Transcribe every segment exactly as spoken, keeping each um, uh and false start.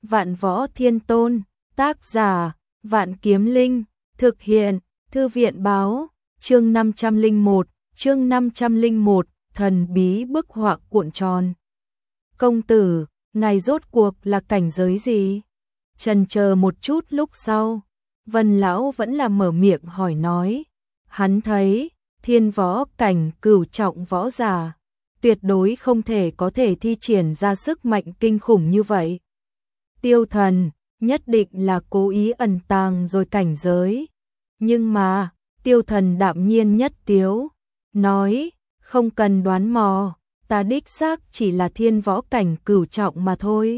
Vạn Võ Thiên Tôn, tác giả, Vạn Kiếm Linh, thực hiện, Thư viện báo, chương năm trăm lẻ một, chương năm trăm lẻ một, thần bí bức họa cuộn tròn. Công tử, ngài rốt cuộc là cảnh giới gì? Chần chờ một chút lúc sau, Vân lão vẫn là mở miệng hỏi nói. Hắn thấy, thiên võ cảnh cửu trọng võ giả, tuyệt đối không thể có thể thi triển ra sức mạnh kinh khủng như vậy. Tiêu Thần, nhất định là cố ý ẩn tàng rồi cảnh giới. Nhưng mà, Tiêu Thần đạm nhiên nhất tiếu, nói, không cần đoán mò, ta đích xác chỉ là thiên võ cảnh cửu trọng mà thôi.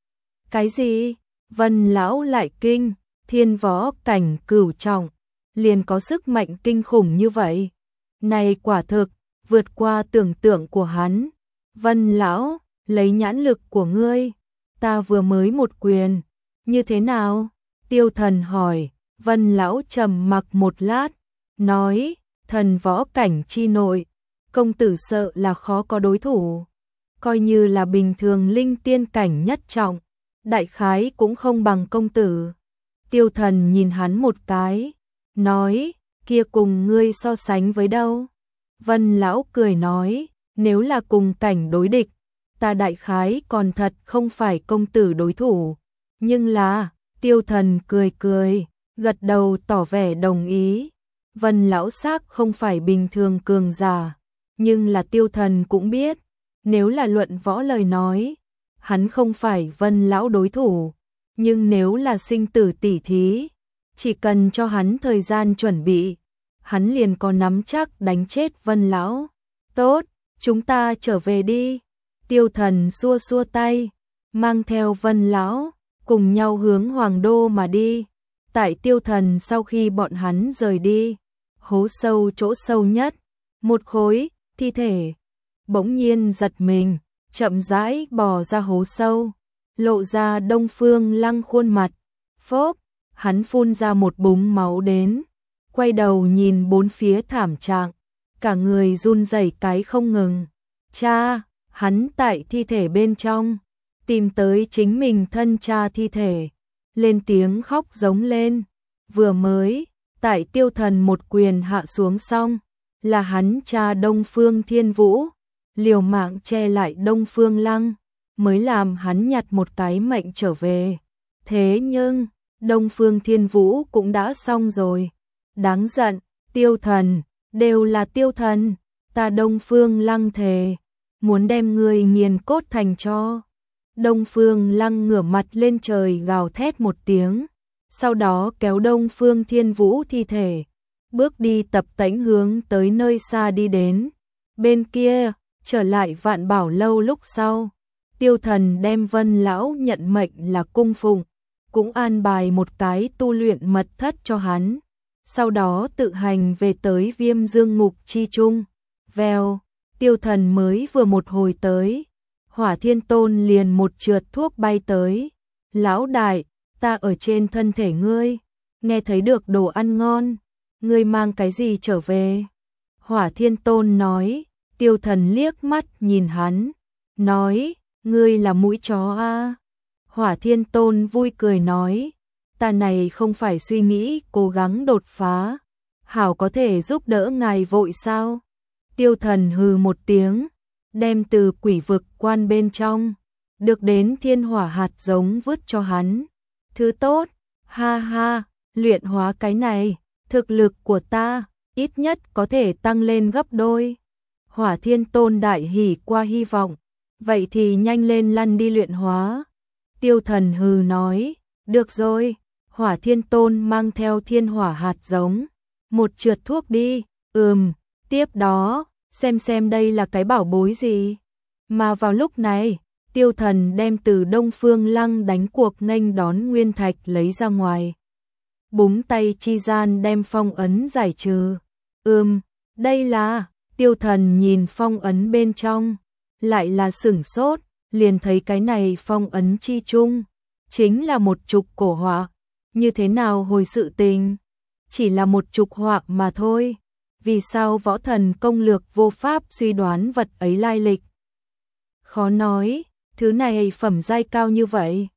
Cái gì? Vân lão lại kinh, thiên võ cảnh cửu trọng, liền có sức mạnh kinh khủng như vậy. Này quả thực, vượt qua tưởng tượng của hắn. Vân lão, lấy nhãn lực của ngươi, ta vừa mới một quyền, như thế nào? Tiêu Thần hỏi. Vân lão trầm mặc một lát, nói, thần võ cảnh chi nội, công tử sợ là khó có đối thủ. Coi như là bình thường linh tiên cảnh nhất trọng, đại khái cũng không bằng công tử. Tiêu Thần nhìn hắn một cái, nói, kia cùng ngươi so sánh với đâu? Vân lão cười nói, nếu là cùng cảnh đối địch, ta đại khái còn thật không phải công tử đối thủ. Nhưng là, Tiêu Thần cười cười, gật đầu tỏ vẻ đồng ý. Vân lão xác không phải bình thường cường giả, nhưng là Tiêu Thần cũng biết, nếu là luận võ lời nói, hắn không phải Vân lão đối thủ, nhưng nếu là sinh tử tỉ thí, chỉ cần cho hắn thời gian chuẩn bị, hắn liền có nắm chắc đánh chết Vân lão. Tốt, chúng ta trở về đi. Tiêu Thần xua xua tay, mang theo Vân lão, cùng nhau hướng Hoàng Đô mà đi. Tại Tiêu Thần sau khi bọn hắn rời đi, hố sâu chỗ sâu nhất, một khối thi thể bỗng nhiên giật mình, chậm rãi bò ra hố sâu, lộ ra Đông Phương Lăng khuôn mặt. Phốp, hắn phun ra một búng máu đến, quay đầu nhìn bốn phía thảm trạng, cả người run rẩy cái không ngừng. Cha, hắn tại thi thể bên trong, tìm tới chính mình thân cha thi thể, lên tiếng khóc giống lên. Vừa mới, tại Tiêu Thần một quyền hạ xuống xong, là hắn cha Đông Phương Thiên Vũ, liều mạng che lại Đông Phương Lăng, mới làm hắn nhặt một cái mệnh trở về. Thế nhưng, Đông Phương Thiên Vũ cũng đã xong rồi. Đáng giận, Tiêu Thần, đều là Tiêu Thần, ta Đông Phương Lăng thề, muốn đem người nghiền cốt thành cho. Đông Phương Lăng ngửa mặt lên trời gào thét một tiếng, sau đó kéo Đông Phương Thiên Vũ thi thể, bước đi tập tễnh hướng tới nơi xa đi đến. Bên kia, trở lại Vạn Bảo lâu lúc sau, Tiêu Thần đem Vân lão nhận mệnh là cung phụng, cũng an bài một cái tu luyện mật thất cho hắn, sau đó tự hành về tới Viêm Dương Ngục chi trung. Vèo, Tiêu Thần mới vừa một hồi tới, Hỏa Thiên Tôn liền một trượt thuốc bay tới. Lão đại, ta ở trên thân thể ngươi, nghe thấy được đồ ăn ngon, ngươi mang cái gì trở về? Hỏa Thiên Tôn nói. Tiêu Thần liếc mắt nhìn hắn, nói, ngươi là mũi chó a? Hỏa Thiên Tôn vui cười nói, ta này không phải suy nghĩ cố gắng đột phá, hảo có thể giúp đỡ ngài vội sao? Tiêu Thần hừ một tiếng, đem từ quỷ vực quan bên trong được đến thiên hỏa hạt giống vứt cho hắn. Thứ tốt, ha ha, luyện hóa cái này, thực lực của ta ít nhất có thể tăng lên gấp đôi. Hỏa Thiên Tôn đại hỉ qua hy vọng, vậy thì nhanh lên lăn đi luyện hóa. Tiêu Thần hừ nói, được rồi. Hỏa Thiên Tôn mang theo thiên hỏa hạt giống, một trượt thuốc đi. Ừm, tiếp đó, xem xem đây là cái bảo bối gì. Mà vào lúc này, Tiêu Thần đem từ Đông Phương Lăng đánh cuộc nghênh đón nguyên thạch lấy ra ngoài, búng tay chi gian đem phong ấn giải trừ. Ừm, đây là... Tiêu Thần nhìn phong ấn bên trong, lại là sửng sốt, liền thấy cái này phong ấn chi chung, chính là một trục cổ họa. Như thế nào hồi sự tình? Chỉ là một trục họa mà thôi. Vì sao võ thần công lược vô pháp suy đoán vật ấy lai lịch? Khó nói, thứ này phẩm giai cao như vậy.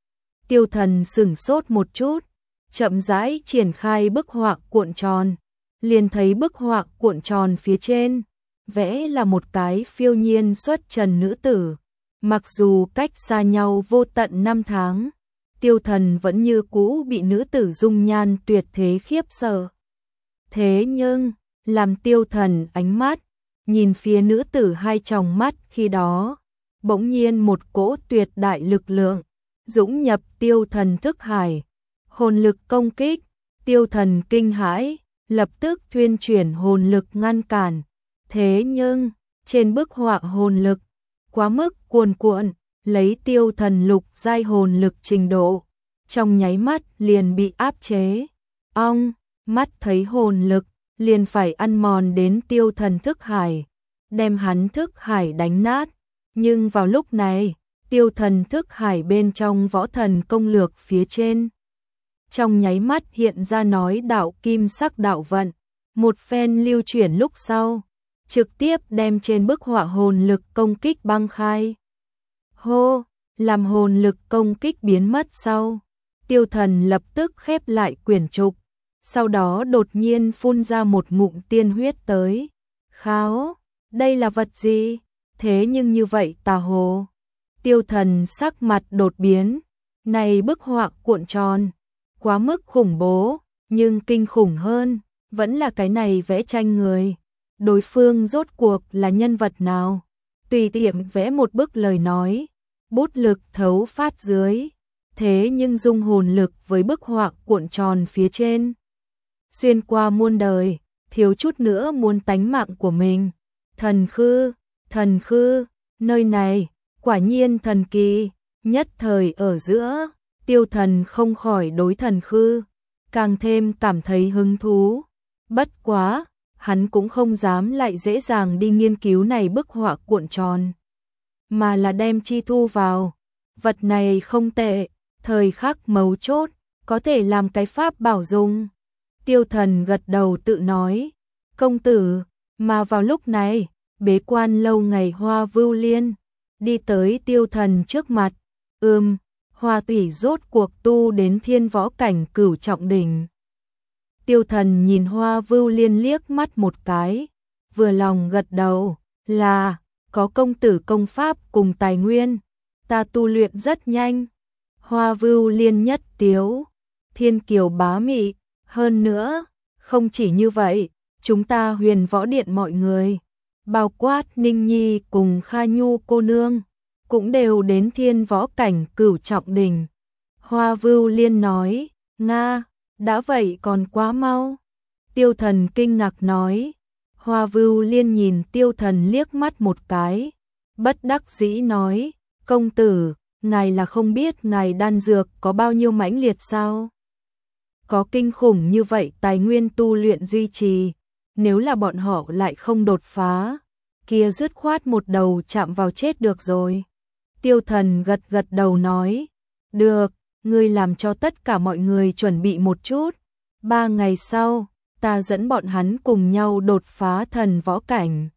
Tiêu Thần sửng sốt một chút, chậm rãi triển khai bức họa cuộn tròn, liền thấy bức họa cuộn tròn phía trên, vẽ là một cái phiêu nhiên xuất trần nữ tử. Mặc dù cách xa nhau vô tận năm tháng, Tiêu Thần vẫn như cũ bị nữ tử dung nhan tuyệt thế khiếp sợ. Thế nhưng, làm Tiêu Thần ánh mắt, nhìn phía nữ tử hai tròng mắt khi đó, bỗng nhiên một cỗ tuyệt đại lực lượng, dũng nhập Tiêu Thần thức hải, hồn lực công kích, Tiêu Thần kinh hãi, lập tức thuyên chuyển hồn lực ngăn cản. Thế nhưng, trên bức họa hồn lực, quá mức cuồn cuộn, lấy Tiêu Thần lục giai hồn lực trình độ, trong nháy mắt liền bị áp chế. Ong, mắt thấy hồn lực, liền phải ăn mòn đến Tiêu Thần thức hải, đem hắn thức hải đánh nát. Nhưng vào lúc này, Tiêu Thần thức hải bên trong võ thần công lược phía trên, trong nháy mắt hiện ra nói đạo kim sắc đạo vận, một phen lưu chuyển lúc sau, trực tiếp đem trên bức họa hồn lực công kích băng khai. Hô, làm hồn lực công kích biến mất sau, Tiêu Thần lập tức khép lại quyển trục, sau đó đột nhiên phun ra một ngụm tiên huyết tới. Kháo, đây là vật gì? Thế nhưng như vậy tà hồ. Tiêu Thần sắc mặt đột biến, này bức họa cuộn tròn, quá mức khủng bố, nhưng kinh khủng hơn, vẫn là cái này vẽ tranh người. Đối phương rốt cuộc là nhân vật nào? Tùy tiện vẽ một bức lời nói, bút lực thấu phát dưới, thế nhưng dung hồn lực với bức họa cuộn tròn phía trên, xuyên qua muôn đời, thiếu chút nữa muốn tánh mạng của mình. Thần khư, thần khư, nơi này, quả nhiên thần kỳ. Nhất thời ở giữa, Tiêu Thần không khỏi đối thần khư càng thêm cảm thấy hứng thú. Bất quá, hắn cũng không dám lại dễ dàng đi nghiên cứu này bức họa cuộn tròn, mà là đem chi thu vào. Vật này không tệ, thời khắc mấu chốt, có thể làm cái pháp bảo dùng. Tiêu Thần gật đầu tự nói, công tử. Mà vào lúc này, bế quan lâu ngày Hoa Vưu Liên đi tới Tiêu Thần trước mặt. Ừm, Hoa tỷ rốt cuộc tu đến thiên võ cảnh cửu trọng đỉnh. Tiêu Thần nhìn Hoa Vưu Liên liếc mắt một cái, vừa lòng gật đầu, là, có công tử công pháp cùng tài nguyên, ta tu luyện rất nhanh. Hoa Vưu Liên nhất tiếu, thiên kiều bá mị, hơn nữa, không chỉ như vậy, chúng ta Huyền Võ Điện mọi người, bao quát Ninh Nhi cùng Kha Nhu cô nương, cũng đều đến thiên võ cảnh cửu trọng đỉnh. Hoa Vưu Liên nói, Nga, đã vậy còn quá mau. Tiêu Thần kinh ngạc nói. Hoa Vưu Liên nhìn Tiêu Thần liếc mắt một cái, bất đắc dĩ nói, công tử, ngài là không biết ngài đan dược có bao nhiêu mãnh liệt sao? Có kinh khủng như vậy tài nguyên tu luyện duy trì, nếu là bọn họ lại không đột phá, kia dứt khoát một đầu chạm vào chết được rồi. Tiêu Thần gật gật đầu nói, được, ngươi làm cho tất cả mọi người chuẩn bị một chút, ba ngày sau, ta dẫn bọn hắn cùng nhau đột phá thần võ cảnh.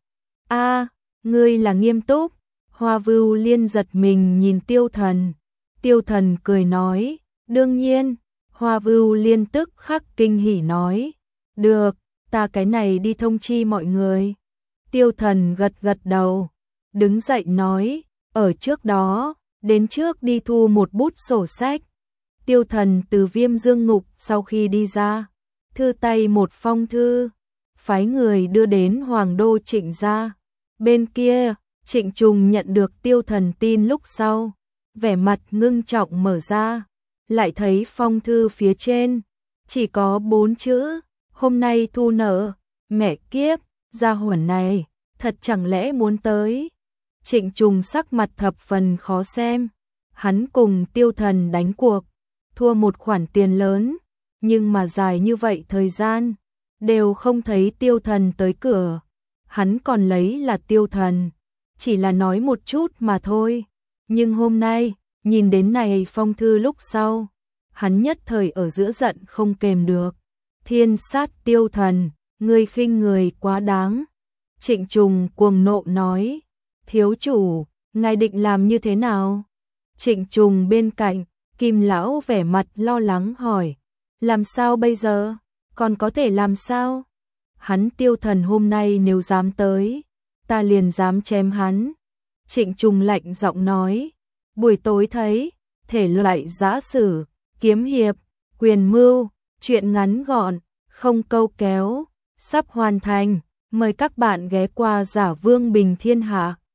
A, ngươi là nghiêm túc? Hoa Vưu Liên giật mình nhìn Tiêu Thần. Tiêu Thần cười nói, đương nhiên. Hoa Vưu Liên tức khắc kinh hỉ nói, được, ta cái này đi thông chi mọi người. Tiêu Thần gật gật đầu, đứng dậy nói, ở trước đó, đến trước đi thu một bút sổ sách. Tiêu Thần từ Viêm Dương Ngục sau khi đi ra, thư tay một phong thư, phái người đưa đến Hoàng đô Trịnh gia. Bên kia, Trịnh Trùng nhận được Tiêu Thần tin lúc sau, vẻ mặt ngưng trọng mở ra, lại thấy phong thư phía trên, chỉ có bốn chữ, hôm nay thu nợ. Mẹ kiếp, gia hỏa này, thật chẳng lẽ muốn tới. Trịnh Trùng sắc mặt thập phần khó xem, hắn cùng Tiêu Thần đánh cuộc, thua một khoản tiền lớn, nhưng mà dài như vậy thời gian, đều không thấy Tiêu Thần tới cửa. Hắn còn lấy là Tiêu Thần, chỉ là nói một chút mà thôi. Nhưng hôm nay, nhìn đến này phong thư lúc sau, hắn nhất thời ở giữa giận không kềm được. Thiên sát Tiêu Thần, ngươi khinh người quá đáng. Trịnh Trùng cuồng nộ nói, thiếu chủ, ngài định làm như thế nào? Trịnh Trùng bên cạnh, Kim lão vẻ mặt lo lắng hỏi, làm sao bây giờ, còn có thể làm sao? Hắn Tiêu Thần hôm nay nếu dám tới, ta liền dám chém hắn. Trịnh Trùng lạnh giọng nói, buổi tối thấy, thể loại giã sử, kiếm hiệp, quyền mưu, chuyện ngắn gọn, không câu kéo, sắp hoàn thành, mời các bạn ghé qua Giả Vương Bình Thiên Hạ.